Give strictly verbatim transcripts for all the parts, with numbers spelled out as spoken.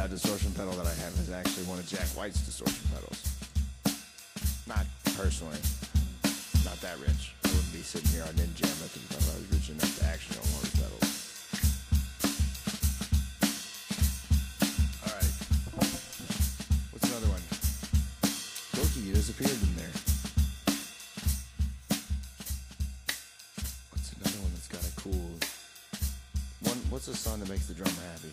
uh, distortion pedal that I have is actually one of Jack White's distortion pedals. Not personally, not that rich. I wouldn't be sitting here on Ninja Jam if I was rich enough to actually own one of his pedals. All right, what's another one? Doki disappeared in there. What's another one that's got a cool one? What's a song that makes the drummer happy?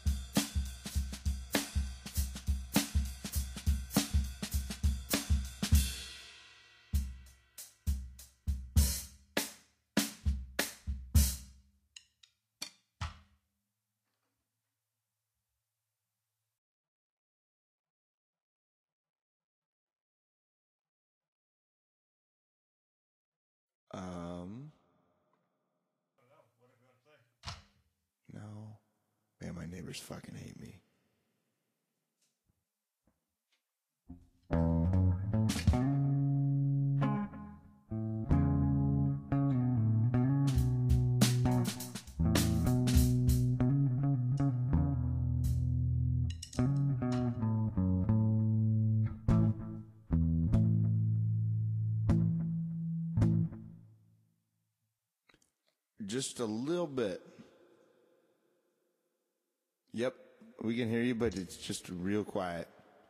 Um. No. Man, my neighbors fucking hate me. Just a little bit. Yep, we can hear you, but it's just real quiet.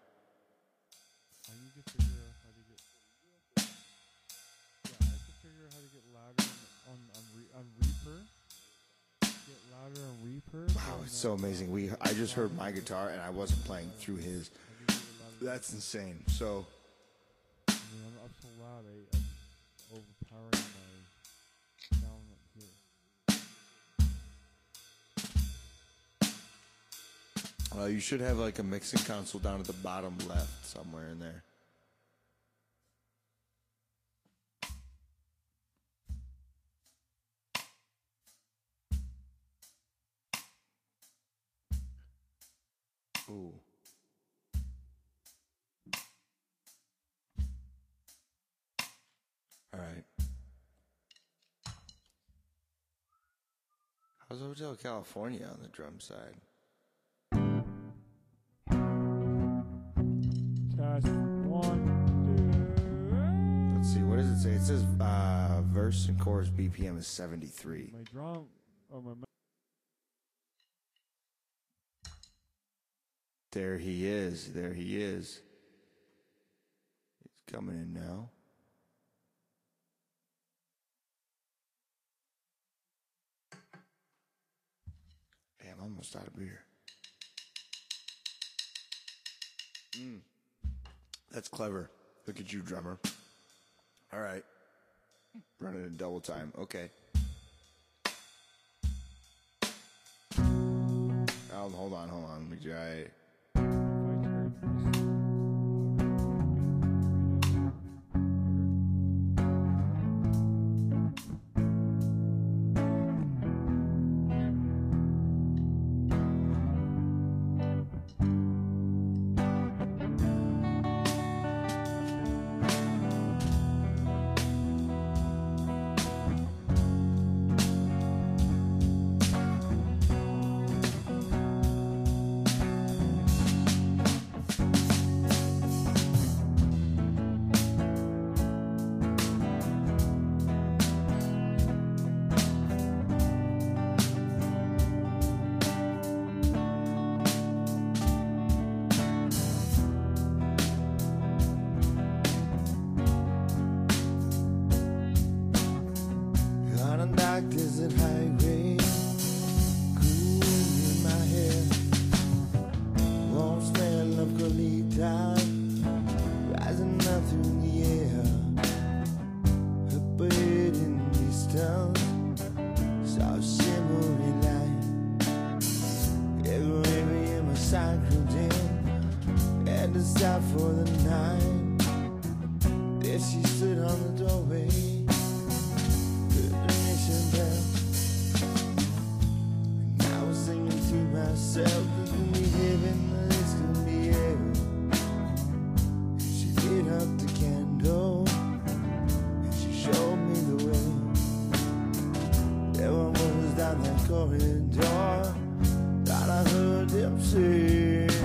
I need to figure out how to get. Yeah, I have to figure out how to get louder on on, re, on Reaper. Get louder on Reaper. Wow, it's so amazing. We I just heard my guitar and I wasn't playing through his. That's insane. So. I mean, I'm up so loud. I, I'm overpowering my sound up here. Uh, you should have like a mixing console down at the bottom left somewhere in there. Ooh. All right. How's Hotel California on the drum side? Test one, two. Let's see, what does it say? It says uh, verse and chorus B P M is seventy-three. My drum, or my. There he is. There he is. He's coming in now. Damn, I'm almost out of beer. Mm. That's clever. Look at you, drummer. All right. Running in double time. Okay. Oh, hold on, hold on. Let me try. Desert highway, cool in my hair, warm smell of Colita rising up through the air. A bird in the distance, soft shimmering light. Every area my cycled in, had to stop for the night. There she stood on the doorway. Myself, this can be heaven, this can be hell. She lit up the candle and she showed me the way. There was down that corridor, thought I heard them say.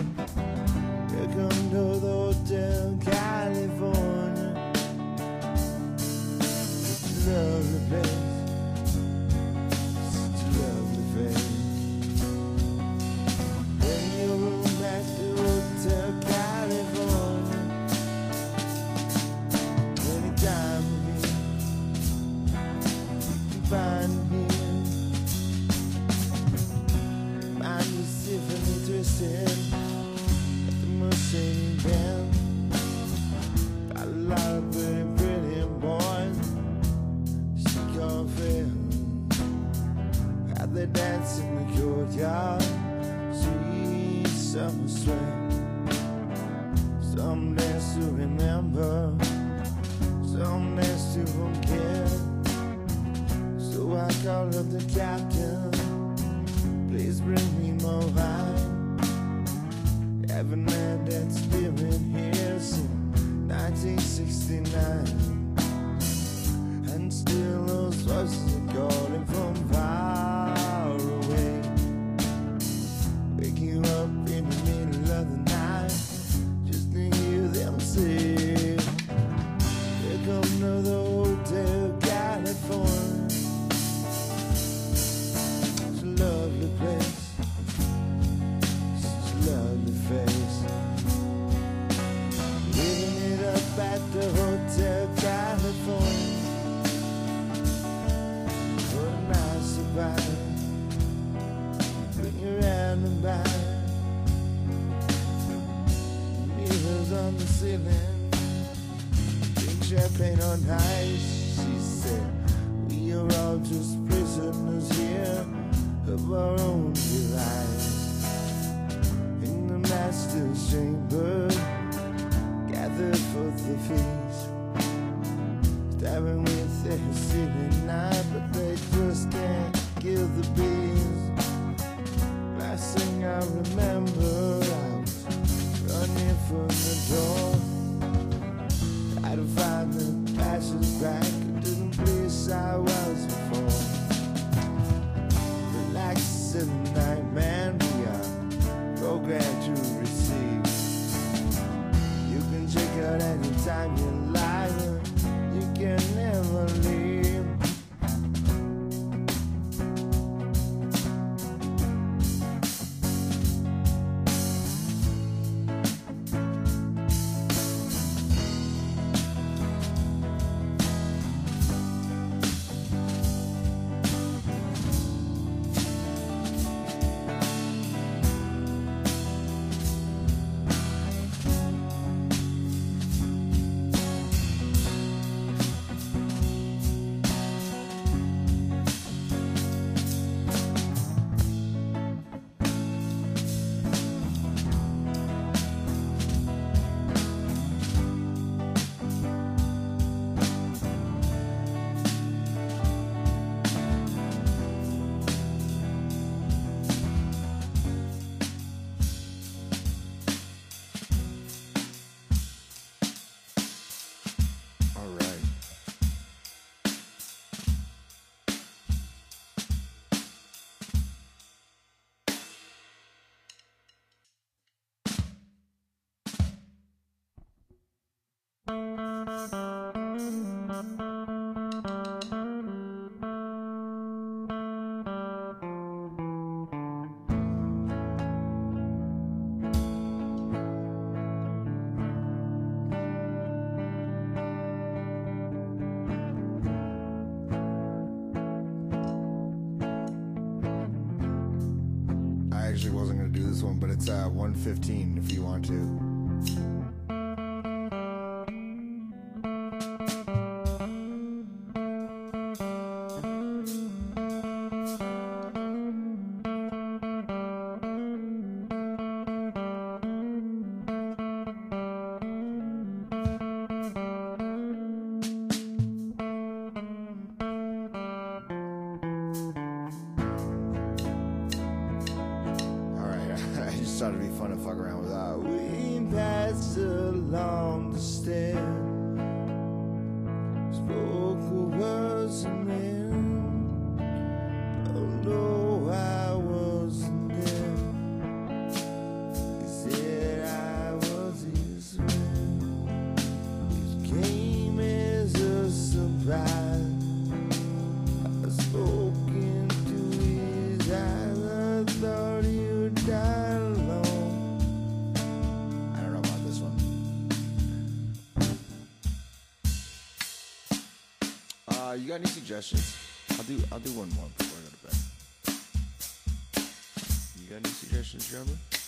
Some days to remember, some days to forget. So I called up the captain, please bring me more wine. Haven't had that spirit here since nineteen sixty-nine. And still those voices are calling from far away. Wake you up in the middle of the night just to hear them say, here come another Hotel California. It's a lovely place, such a lovely face. Living it up at the Hotel California. What a nice surprise. Bring your hand and back. Mirrors on the ceiling, drink champagne on ice. She said, we are all just prisoners here of our own device. In the master's chamber, gathered for the feast, stabbing with their ceiling knife, but they just can't kill the bees. Last thing I remember, I was running from the door, trying to find the passage back to the place I was before. Relax in the night, man, we are programmed to receive. You can check out anytime you like, but you can never leave. I actually wasn't gonna do this one, but it's uh, one fifteen if you want to. I just thought it'd be fun to fuck around with that. We passed along the stair, spoke the words and then, although I wasn't there, he said I was his friend. It came as a surprise. I spoke into his eyes. I thought he would die. Uh, you got any suggestions? I'll do I'll do one more before I go to bed. You got any suggestions, Jeremy?